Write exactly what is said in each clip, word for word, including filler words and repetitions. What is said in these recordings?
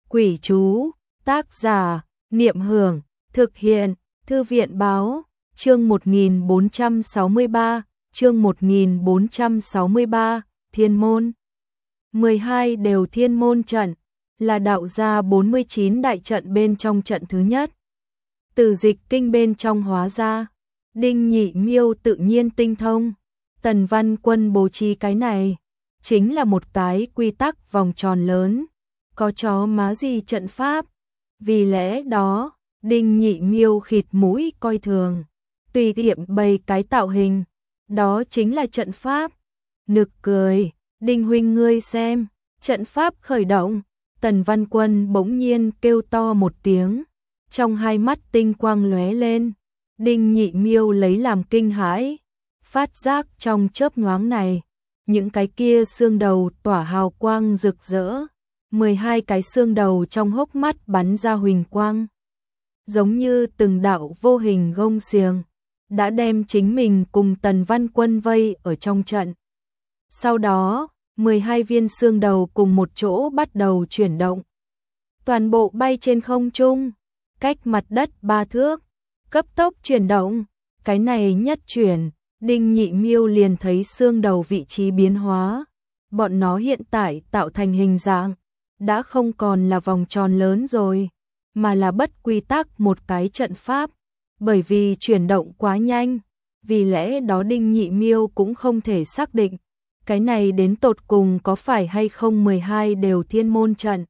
Quỷ chú, tác giả, Niệm Hưởng, thực hiện, Thư viện báo, chương một nghìn bốn trăm sáu mươi ba, chương một nghìn bốn trăm sáu mươi ba, Thiên môn. mười hai đều Thiên môn trận, là đạo gia bốn mươi chín đại trận bên trong trận thứ nhất. Từ dịch kinh bên trong hóa ra, Đinh Nhị Miêu tự nhiên tinh thông, Tần Văn Quân bố trí cái này, chính là một cái quy tắc vòng tròn lớn, có chó má gì trận pháp. Vì lẽ đó, Đinh Nhị Miêu khịt mũi coi thường, tùy tiện bày cái tạo hình, đó chính là trận pháp. Nực cười, Đinh huynh ngươi xem, trận pháp khởi động. Tần Văn Quân bỗng nhiên kêu to một tiếng, trong hai mắt tinh quang lóe lên. Đinh Nhị Miêu lấy làm kinh hãi, phát giác trong chớp nhoáng này, những cái kia xương đầu tỏa hào quang rực rỡ, mười hai cái xương đầu trong hốc mắt bắn ra huỳnh quang, giống như từng đạo vô hình gông xiềng, đã đem chính mình cùng Tần Văn Quân vây ở trong trận. Sau đó, mười hai viên xương đầu cùng một chỗ bắt đầu chuyển động, toàn bộ bay trên không trung, cách mặt đất ba thước, cấp tốc chuyển động. Cái này nhất chuyển, Đinh Nhị Miêu liền thấy xương đầu vị trí biến hóa, bọn nó hiện tại tạo thành hình dạng, đã không còn là vòng tròn lớn rồi, mà là bất quy tắc một cái trận pháp, bởi vì chuyển động quá nhanh, vì lẽ đó Đinh Nhị Miêu cũng không thể xác định, cái này đến tột cùng có phải hay không mười hai đều Thiên môn trận.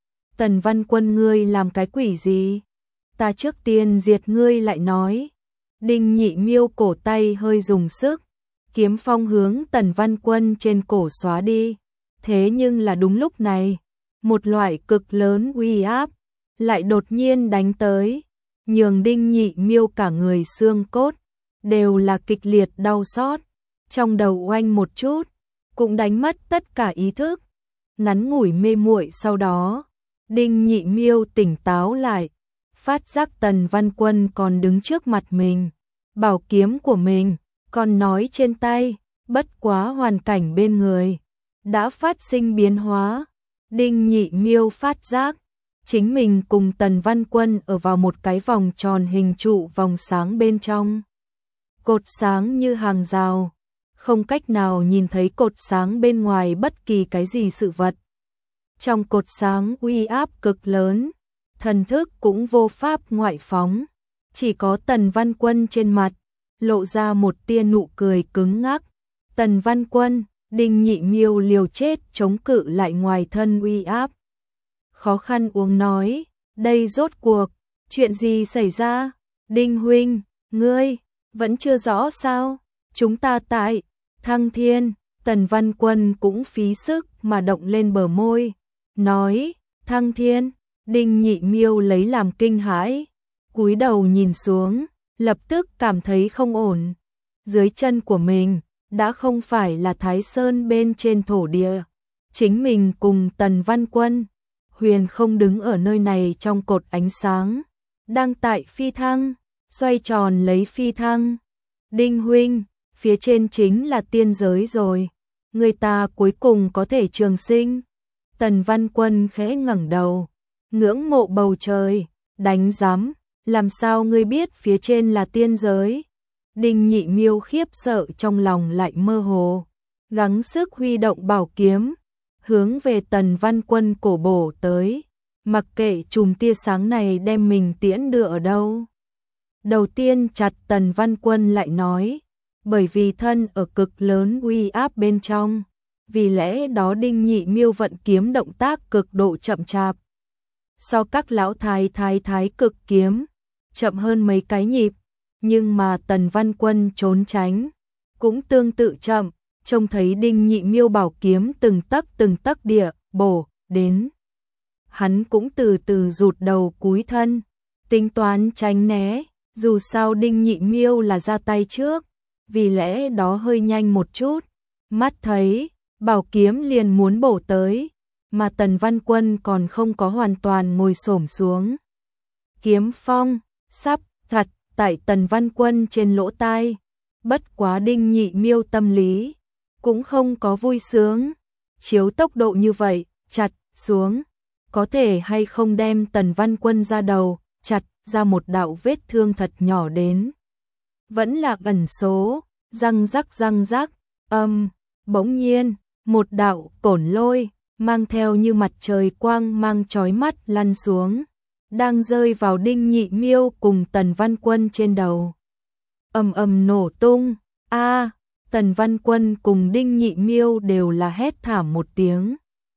Tần Văn Quân ngươi làm cái quỷ gì? Ta trước tiên diệt ngươi lại nói. Đinh Nhị Miêu cổ tay hơi dùng sức, kiếm phong hướng Tần Văn Quân trên cổ xóa đi. Thế nhưng là đúng lúc này, một loại cực lớn uy áp lại đột nhiên đánh tới, nhường Đinh Nhị Miêu cả người xương cốt đều là kịch liệt đau xót, trong đầu oanh một chút, cũng đánh mất tất cả ý thức. Ngắn ngủi mê muội sau đó, Đinh Nhị Miêu tỉnh táo lại, phát giác Tần Văn Quân còn đứng trước mặt mình, bảo kiếm của mình còn nói trên tay, bất quá hoàn cảnh bên người đã phát sinh biến hóa. Đinh Nhị Miêu phát giác chính mình cùng Tần Văn Quân ở vào một cái vòng tròn hình trụ vòng sáng bên trong, cột sáng như hàng rào, không cách nào nhìn thấy cột sáng bên ngoài bất kỳ cái gì sự vật. Trong cột sáng uy áp cực lớn, thần thức cũng vô pháp ngoại phóng, chỉ có Tần Văn Quân trên mặt lộ ra một tia nụ cười cứng ngắc. Tần Văn Quân, Đinh Nhị Miêu liều chết chống cự lại ngoài thân uy áp. Khó khăn uống nói, đây rốt cuộc, chuyện gì xảy ra? Đinh huynh, ngươi, vẫn chưa rõ sao? Chúng ta tại Thăng Thiên. Tần Văn Quân cũng phí sức mà động lên bờ môi, nói, Thăng Thiên. Đinh Nhị Miêu lấy làm kinh hãi, cúi đầu nhìn xuống, lập tức cảm thấy không ổn. Dưới chân của mình đã không phải là Thái Sơn bên trên thổ địa, chính mình cùng Tần Văn Quân huyền không đứng ở nơi này trong cột ánh sáng, đang tại phi thăng, xoay tròn lấy phi thăng. Đinh huynh, phía trên chính là tiên giới rồi, người ta cuối cùng có thể trường sinh. Tần Văn Quân khẽ ngẩng đầu, ngưỡng mộ bầu trời, đánh giám, làm sao ngươi biết phía trên là tiên giới? Đinh Nhị Miêu khiếp sợ trong lòng lại mơ hồ, gắng sức huy động bảo kiếm, hướng về Tần Văn Quân cổ bổ tới, mặc kệ chùm tia sáng này đem mình tiễn đưa ở đâu. Đầu tiên chặt Tần Văn Quân lại nói, bởi vì thân ở cực lớn uy áp bên trong, vì lẽ đó Đinh Nhị Miêu vận kiếm động tác cực độ chậm chạp. So các lão thái thái thái cực kiếm, chậm hơn mấy cái nhịp, nhưng mà Tần Văn Quân trốn tránh, cũng tương tự chậm, trông thấy Đinh Nhị Miêu bảo kiếm từng tấc từng tấc địa, bổ, đến. Hắn cũng từ từ rụt đầu cúi thân, tính toán tránh né, dù sao Đinh Nhị Miêu là ra tay trước, vì lẽ đó hơi nhanh một chút, mắt thấy, bảo kiếm liền muốn bổ tới, mà Tần Văn Quân còn không có hoàn toàn ngồi xổm xuống. Kiếm phong, sắp, thật, tại Tần Văn Quân trên lỗ tai, bất quá Đinh Nhị Miêu tâm lý cũng không có vui sướng, chiếu tốc độ như vậy, chặt xuống, có thể hay không đem Tần Văn Quân ra đầu, chặt ra một đạo vết thương thật nhỏ đến. Vẫn là ẩn số, răng rắc răng rắc, âm, bỗng nhiên, một đạo cổn lôi, mang theo như mặt trời quang mang chói mắt lăn xuống, đang rơi vào Đinh Nhị Miêu cùng Tần Văn Quân trên đầu. Ầm ầm nổ tung, a, Tần Văn Quân cùng Đinh Nhị Miêu đều là hét thảm một tiếng.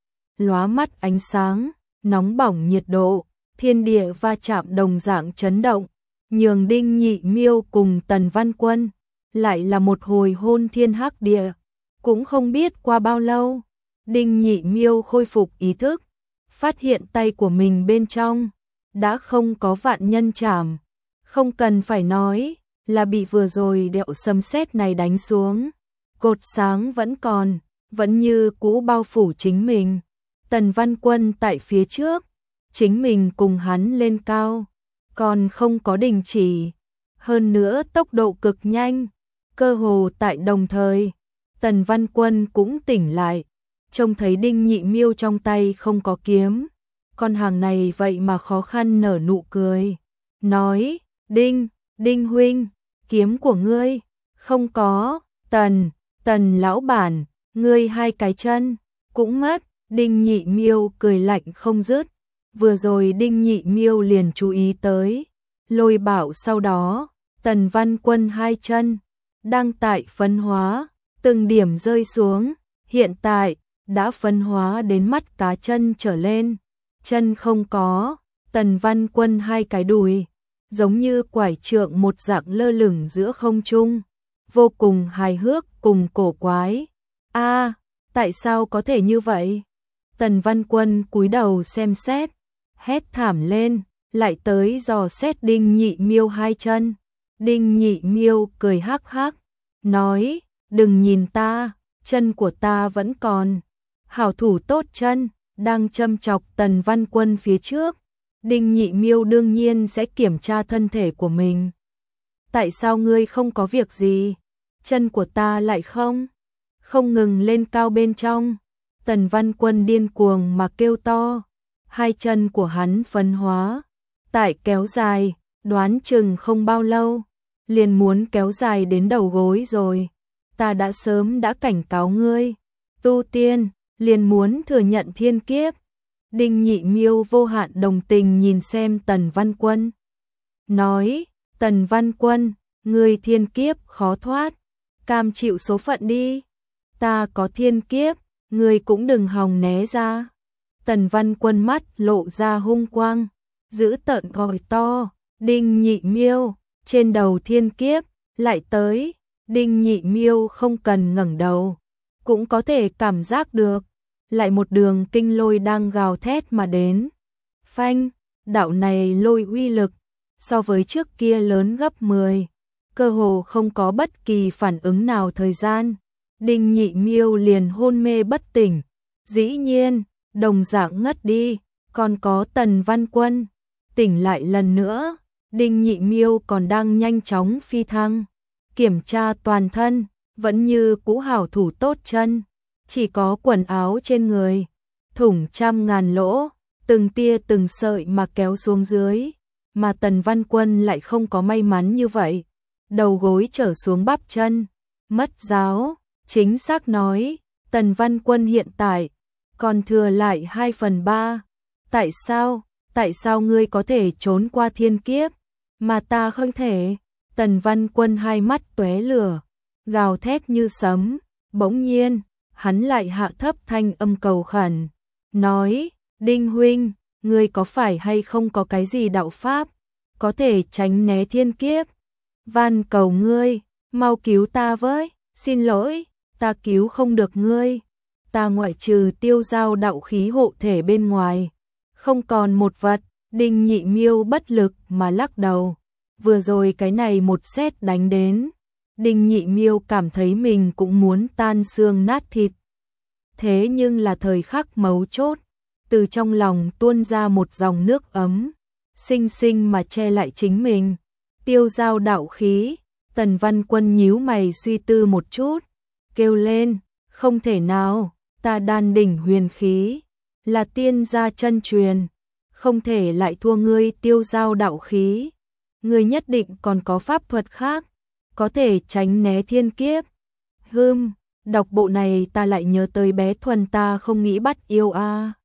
Lóa mắt ánh sáng, nóng bỏng nhiệt độ, thiên địa va chạm đồng dạng chấn động, nhường Đinh Nhị Miêu cùng Tần Văn Quân lại là một hồi hôn thiên hắc địa. Cũng không biết qua bao lâu, Đinh Nhị Miêu khôi phục ý thức, phát hiện tay của mình bên trong đã không có vạn nhân chảm, không cần phải nói, là bị vừa rồi đệu sấm sét này đánh xuống, cột sáng vẫn còn, vẫn như cũ bao phủ chính mình. Tần Văn Quân tại phía trước, chính mình cùng hắn lên cao, còn không có đình chỉ, hơn nữa tốc độ cực nhanh, cơ hồ tại đồng thời, Tần Văn Quân cũng tỉnh lại, trông thấy Đinh Nhị Miêu trong tay không có kiếm, con hàng này vậy mà khó khăn nở nụ cười, nói, Đinh, Đinh huynh, kiếm của ngươi, không có, Tần, Tần lão bản, ngươi hai cái chân, cũng mất. Đinh Nhị Miêu cười lạnh không dứt, vừa rồi Đinh Nhị Miêu liền chú ý tới, Lôi Bảo sau đó, Tần Văn Quân hai chân, đang tại phân hóa, từng điểm rơi xuống, hiện tại, đã phân hóa đến mắt cá chân trở lên, chân không có, Tần Văn Quân hai cái đùi, giống như quải trượng một dạng lơ lửng giữa không trung, vô cùng hài hước cùng cổ quái. A, tại sao có thể như vậy? Tần Văn Quân cúi đầu xem xét, hét thảm lên, lại tới dò xét Đinh Nhị Miêu hai chân. Đinh Nhị Miêu cười hắc hắc, nói, đừng nhìn ta, chân của ta vẫn còn. Hảo thủ tốt chân, đang châm chọc Tần Văn Quân phía trước. Đinh Nhị Miêu đương nhiên sẽ kiểm tra thân thể của mình. Tại sao ngươi không có việc gì? Chân của ta lại không? Không ngừng lên cao bên trong. Tần Văn Quân điên cuồng mà kêu to, hai chân của hắn phân hóa, tại kéo dài, đoán chừng không bao lâu, liền muốn kéo dài đến đầu gối rồi. Ta đã sớm đã cảnh cáo ngươi, tu tiên, liền muốn thừa nhận thiên kiếp. Đinh Nhị Miêu vô hạn đồng tình nhìn xem Tần Văn Quân, nói, Tần Văn Quân, ngươi thiên kiếp khó thoát, cam chịu số phận đi, ta có thiên kiếp. Ngươi cũng đừng hòng né ra. Tần Văn Quân mắt lộ ra hung quang, giữ tợn gọi to, Đinh Nhị Miêu, trên đầu thiên kiếp, lại tới. Đinh Nhị Miêu không cần ngẩng đầu, cũng có thể cảm giác được, lại một đường kinh lôi đang gào thét mà đến. Phanh, đạo này lôi uy lực, so với trước kia lớn gấp mười, cơ hồ không có bất kỳ phản ứng nào thời gian. Đinh Nhị Miêu liền hôn mê bất tỉnh, dĩ nhiên, đồng dạng ngất đi, còn có Tần Văn Quân, tỉnh lại lần nữa, Đinh Nhị Miêu còn đang nhanh chóng phi thăng, kiểm tra toàn thân, vẫn như cũ hảo thủ tốt chân, chỉ có quần áo trên người, thủng trăm ngàn lỗ, từng tia từng sợi mà kéo xuống dưới, mà Tần Văn Quân lại không có may mắn như vậy, đầu gối trở xuống bắp chân, mất giáo. Chính xác nói, Tần Văn Quân hiện tại còn thừa lại hai phần ba. Tại sao? Tại sao ngươi có thể trốn qua thiên kiếp, mà ta không thể? Tần Văn Quân hai mắt tóe lửa, gào thét như sấm. Bỗng nhiên, hắn lại hạ thấp thanh âm cầu khẩn, nói, Đinh huynh, ngươi có phải hay không có cái gì đạo pháp, có thể tránh né thiên kiếp? Van cầu ngươi, mau cứu ta với, xin lỗi. Ta cứu không được ngươi, ta ngoại trừ tiêu giao đạo khí hộ thể bên ngoài, không còn một vật. Đinh Nhị Miêu bất lực mà lắc đầu, vừa rồi cái này một sét đánh đến, Đinh Nhị Miêu cảm thấy mình cũng muốn tan xương nát thịt. Thế nhưng là thời khắc mấu chốt, từ trong lòng tuôn ra một dòng nước ấm, xinh xinh mà che lại chính mình. Tiêu giao đạo khí, Tần Văn Quân nhíu mày suy tư một chút, kêu lên, không thể nào, ta đan đỉnh huyền khí, là tiên gia chân truyền, không thể lại thua ngươi tiêu giao đạo khí. Ngươi nhất định còn có pháp thuật khác, có thể tránh né thiên kiếp. Hừm, đọc bộ này ta lại nhớ tới bé Thuần ta không nghĩ bắt yêu a.